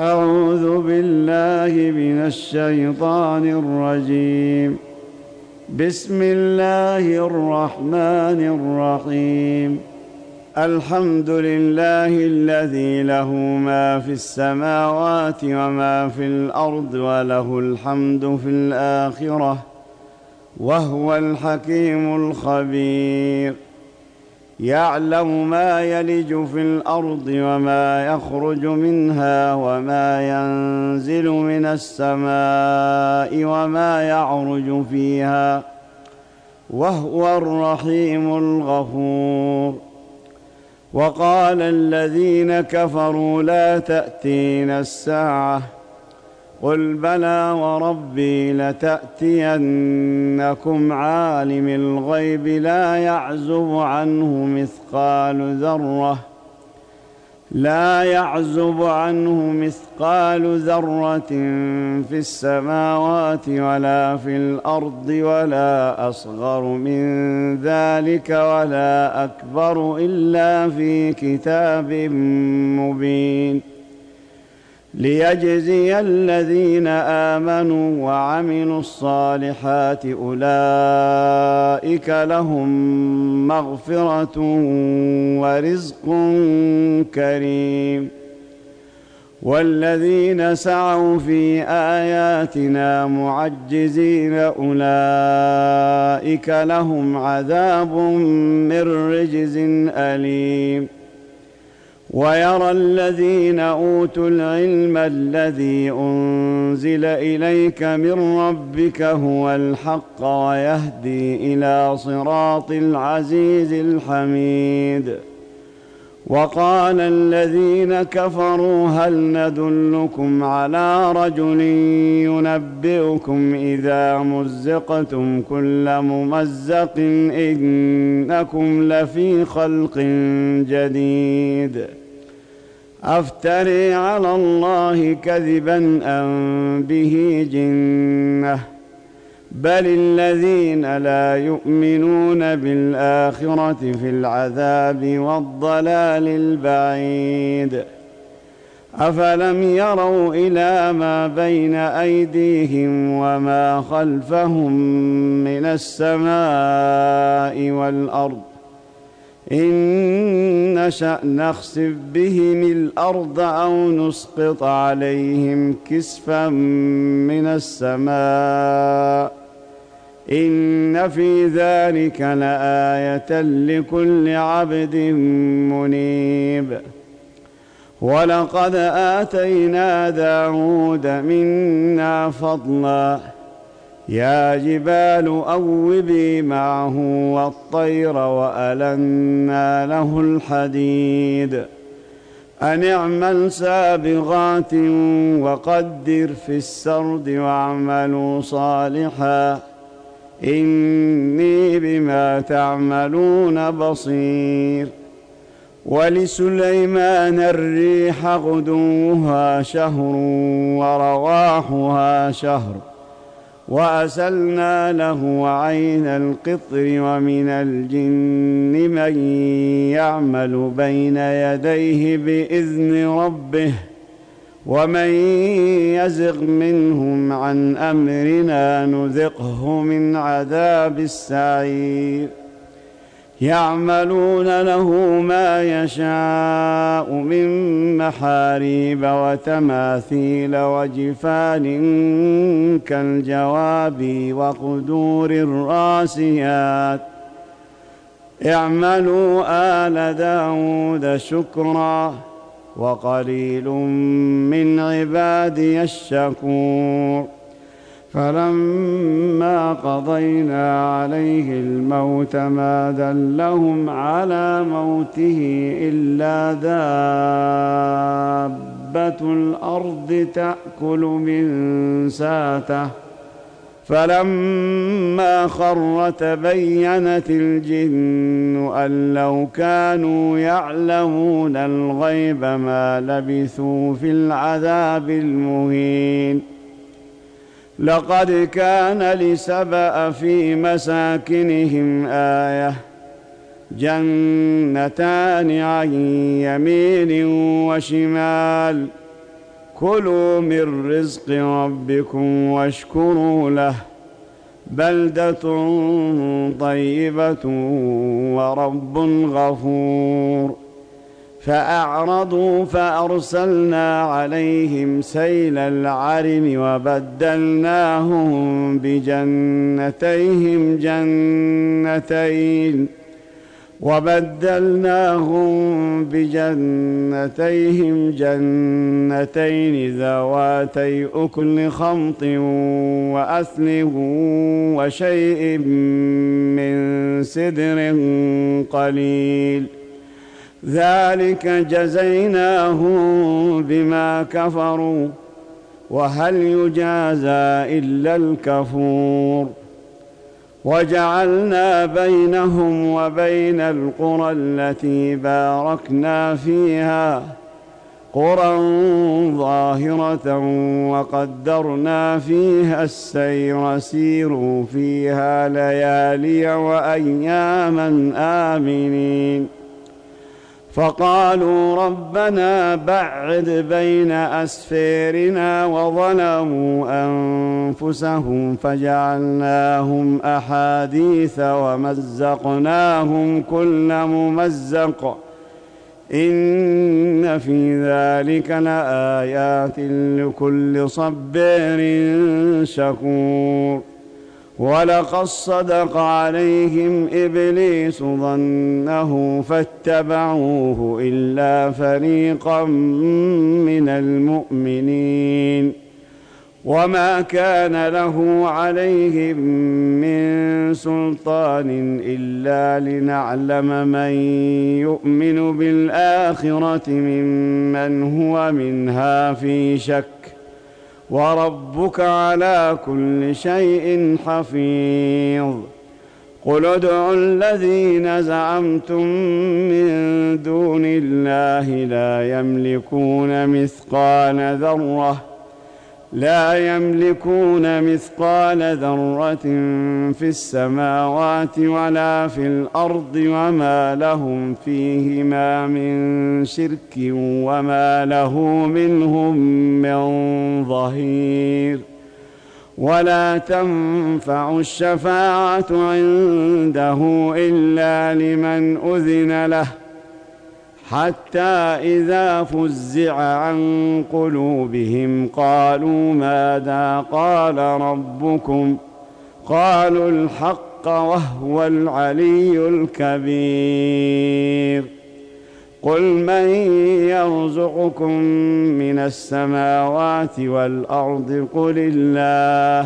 أعوذ بالله من الشيطان الرجيم. بسم الله الرحمن الرحيم. الحمد لله الذي له ما في السماوات وما في الأرض وله الحمد في الآخرة وهو الحكيم الخبير. يعلم ما يلج في الأرض وما يخرج منها وما ينزل من السماء وما يعرج فيها وهو الرحيم الغفور. وقال الذين كفروا لا تأتينا الساعة قل بلى وربي لتأتينكم عالم الغيب لا يعزب عنه مثقال ذرة في السماوات ولا في الأرض ولا أصغر من ذلك ولا أكبر إلا في كتاب مبين ليجزي الذين آمنوا وعملوا الصالحات أولئك لهم مغفرة ورزق كريم. والذين سعوا في آياتنا معجزين أولئك لهم عذاب من رجز أليم. ويرى الذين أوتوا العلم الذي أنزل إليك من ربك هو الحق ويهدي إلى صراط العزيز الحميد. وقال الذين كفروا هل ندلكم على رجل ينبئكم إذا مزقتم كل ممزق إنكم لفي خلق جديد أفتري على الله كذبا أم به جنة بل الذين لا يؤمنون بالآخرة في العذاب والضلال البعيد. أفلم يروا إلى ما بين أيديهم وما خلفهم من السماء والأرض إن نشأ نخسف بهم الأرض أو نسقط عليهم كسفا من السماء إن في ذلك لآية لكل عبد منيب. ولقد آتينا داود منا فضلا يا جبال أوبي معه والطير وألنا له الحديد أن اعمل سابغات وقدر في السرد واعملوا صالحا إني بما تعملون بصير. ولسليمان الريح غدوها شهر ورواحها شهر وأسلنا له عين القطر ومن الجن من يعمل بين يديه بإذن ربه ومن يزغ منهم عن أمرنا نذقه من عذاب السعير. يعملون له ما يشاء من محاريب وتماثيل وجفان كالجواب وقدور الراسيات اعملوا آل داود شكرا وقليل من عبادي الشكور. فلما قضينا عليه الموت ما دلهم على موته إلا دابة الأرض تأكل من ساته فلما خر تبينت الجن أن لو كانوا يعلمون الغيب ما لبثوا في العذاب المهين. لقد كان لسبأ في مساكنهم آية جنتان عن يمين وشمال كلوا من رزق ربكم واشكروا له بلدة طيبة ورب غفور. فأعرضوا فأرسلنا عليهم سيل العرم وبدلناهم بجنتيهم جنتين ذواتي أكل خمط وأثل وشيء من سدر قليل، ذلك جزيناهم بما كفروا، وهل يجازى إلا الكفور. وجعلنا بينهم وبين القرى التي باركنا فيها قرى ظاهرة وقدرنا فيها السير، سيروا فيها ليالي وأياما آمنين. فقالوا ربنا بعد بين أسفارنا، وظلموا أنفسهم فجعلناهم أحاديث ومزقناهم كل ممزق، إن في ذلك لآيات لكل صبار شكور. ولقد صدق عليهم إبليس ظنه فاتبعوه إلا فريقا من المؤمنين، وما كان له عليهم من سلطان إلا لنعلم من يؤمن بالآخرة ممن هو منها في شك، وربك على كل شيء حفيظ. قل ادعوا الذين زعمتم من دون الله لا يملكون مثقال ذرة في السماوات ولا في الأرض، وما لهم فيهما من شرك وما له منهم من ظهير. ولا تنفع الشفاعة عنده إلا لمن أذن له، حتى إذا فزع عن قلوبهم قالوا ماذا قال ربكم؟ قالوا الحق وهو العلي الكبير. قل من يرزقكم من السماوات والأرض؟ قل الله،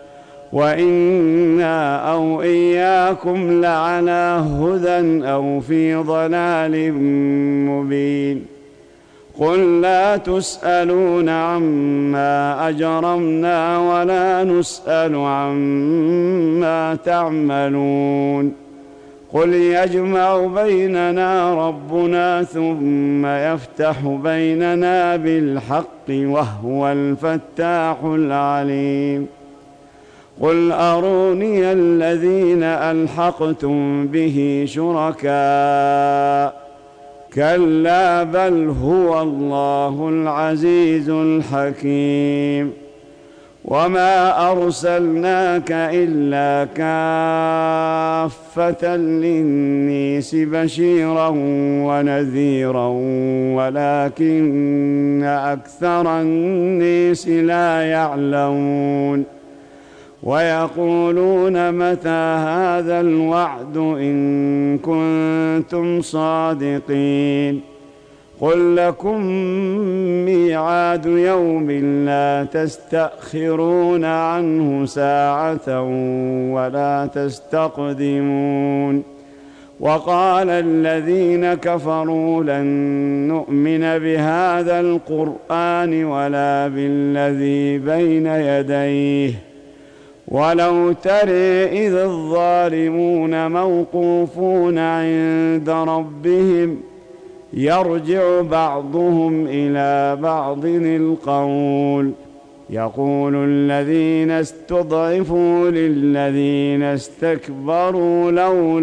وإنا أو إياكم لعلى هدى أو في ضلال مبين. قل لا تسألون عما أجرمنا ولا نسأل عما تعملون. قل يجمع بيننا ربنا ثم يفتح بيننا بالحق وهو الفتاح العليم. قل أروني الذين ألحقتم به شركاء، كلا بل هو الله العزيز الحكيم. وما أرسلناك إلا كافة للناس بشيرا ونذيرا ولكن أكثر الناس لا يعلمون. ويقولون متى هذا الوعد إن كنتم صادقين؟ قل لكم ميعاد يوم لا تستأخرون عنه ساعة ولا تستقدمون. وقال الذين كفروا لن نؤمن بهذا القرآن ولا بالذي بين يديه ولو ترى إذ الظالمون موقوفون عند ربهم يرجع بعضهم إلى بعض القول يقول الذين استضعفوا للذين استكبروا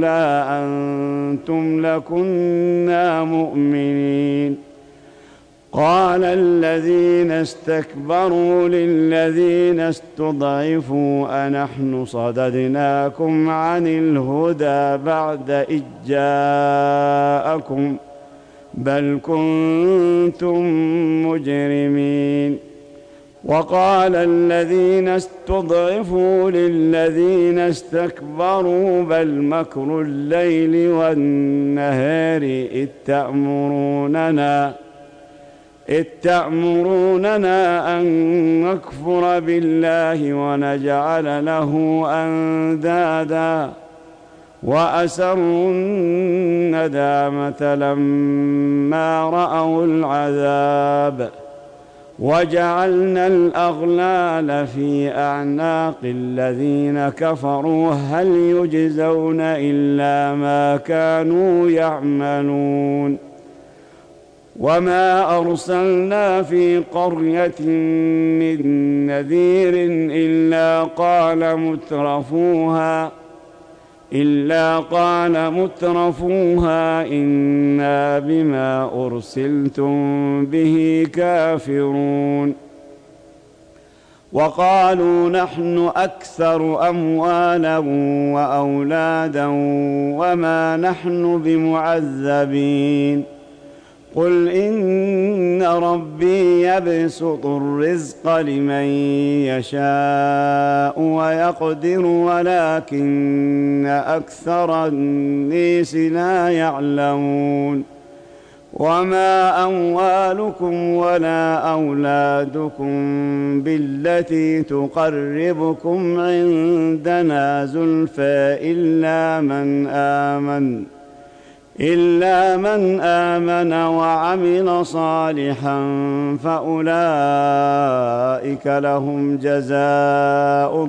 لولا أنتم لكنا مؤمنين. قال الذين استكبروا للذين استضعفوا أنحن صددناكم عن الهدى بعد إذ جاءكم بل كنتم مجرمين. وقال الذين استضعفوا للذين استكبروا بل مكر الليل والنهار إذ تأمروننا أن نكفر بالله ونجعل له أندادا وأسروا الندامة لما رأوا العذاب وجعلنا الأغلال في أعناق الذين كفروا هل يجزون إلا ما كانوا يعملون. وما أرسلنا في قرية من نذير إلا قال مترفوها إنا بما أرسلتم به كافرون. وقالوا نحن أكثر أموالا وأولادا وما نحن بمعذبين. قل إن ربي يبسط الرزق لمن يشاء ويقدر ولكن أكثر الناس لا يعلمون. وما أموالكم ولا أولادكم بالتي تقربكم عندنا زلفى إلا من آمن وعمل صالحا فأولئك لهم جزاء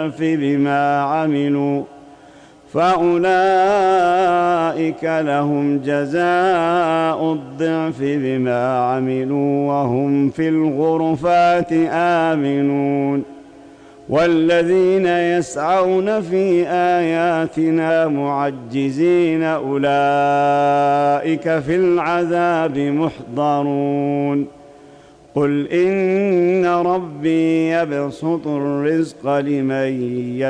الضعف بما عملوا وهم في الغرفات آمنون. والذين يسعون في آياتنا معجزين أولئك في العذاب محضرون. قل إن ربي يبسط الرزق لمن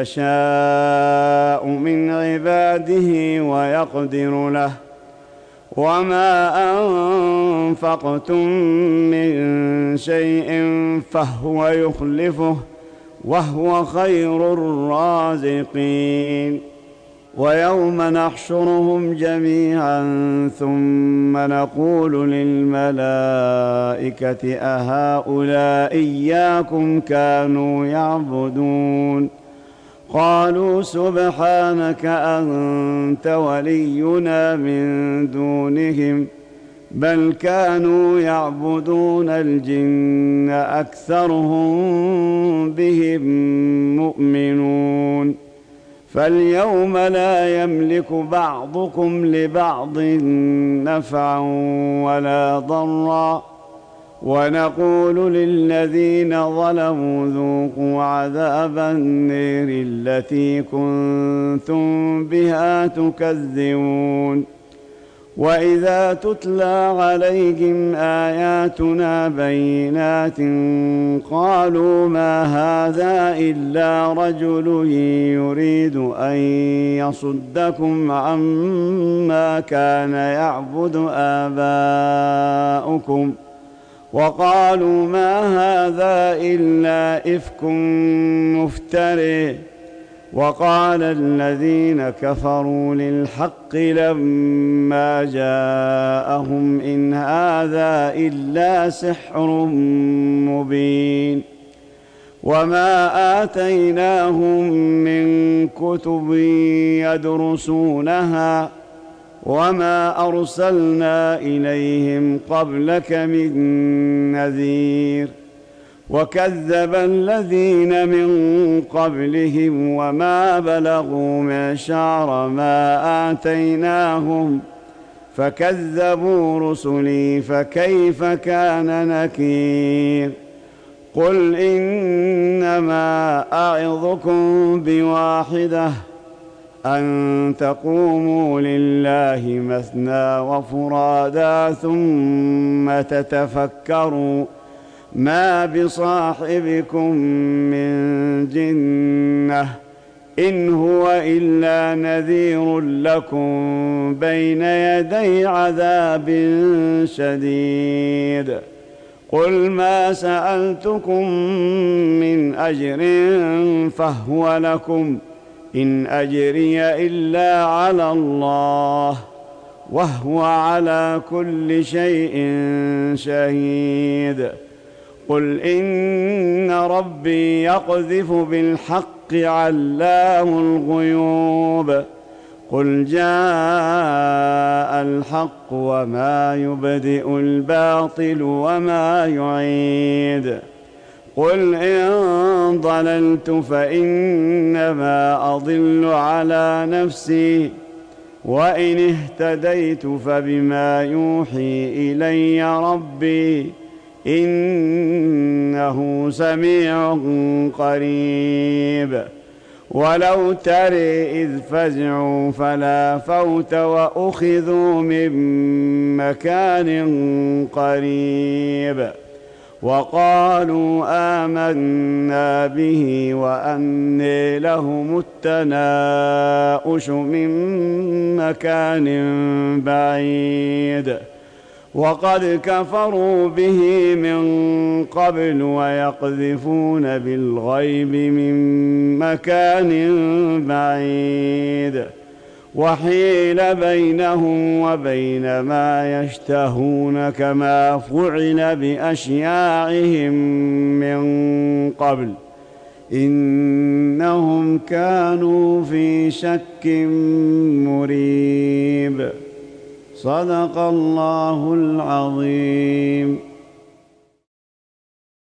يشاء من عباده ويقدر له وما أنفقتم من شيء فهو يخلفه وهو خير الرازقين. ويوم نحشرهم جميعا ثم نقول للملائكة أهؤلاء إياكم كانوا يعبدون قالوا سبحانك أنت ولينا من دونهم بل كانوا يعبدون الجن أكثرهم بهم مؤمنون. فاليوم لا يملك بعضكم لبعض نفعا ولا ضرا ونقول للذين ظلموا ذوقوا عذاب النار التي كنتم بها تكذبون. وإذا تتلى عليهم آياتنا بينات قالوا ما هذا إلا رجل يريد أن يصدكم عما كان يعبد آباؤكم وقالوا ما هذا إلا إفك مفتري. وقال الذين كفروا للحق لما جاءهم إن هذا إلا سحر مبين. وما آتيناهم من كتب يدرسونها وما أرسلنا إليهم قبلك من نذير. وكذب الذين من قبلهم وما بلغوا معشار ما آتيناهم فكذبوا رسلي فكيف كان نكير. قل إنما أعظكم بواحدة أن تقوموا لله مثنى وفرادا ثم تتفكروا ما بصاحبكم من جنة إن هو إلا نذير لكم بين يدي عذاب شديد. قل ما سألتكم من أجر فهو لكم إن أجري إلا على الله وهو على كل شيء شهيد. قل إن ربي يقذف بالحق علام الغيوب. قل جاء الحق وما يبدئ الباطل وما يعيد. قل إن ضللت فإنما أضل على نفسي وإن اهتديت فبما يوحي إلي ربي إنه سميع قريب. ولو ترى إذ فزعوا فلا فوت وأخذوا من مكان قريب وقالوا آمنا به وأنى لهم التناؤش من مكان بعيد وقد كفروا به من قبل ويقذفون بالغيب من مكان بعيد وحيل بينهم وبين ما يشتهون كما فعل بأشياعهم من قبل إنهم كانوا في شك مريب. صدق الله العظيم.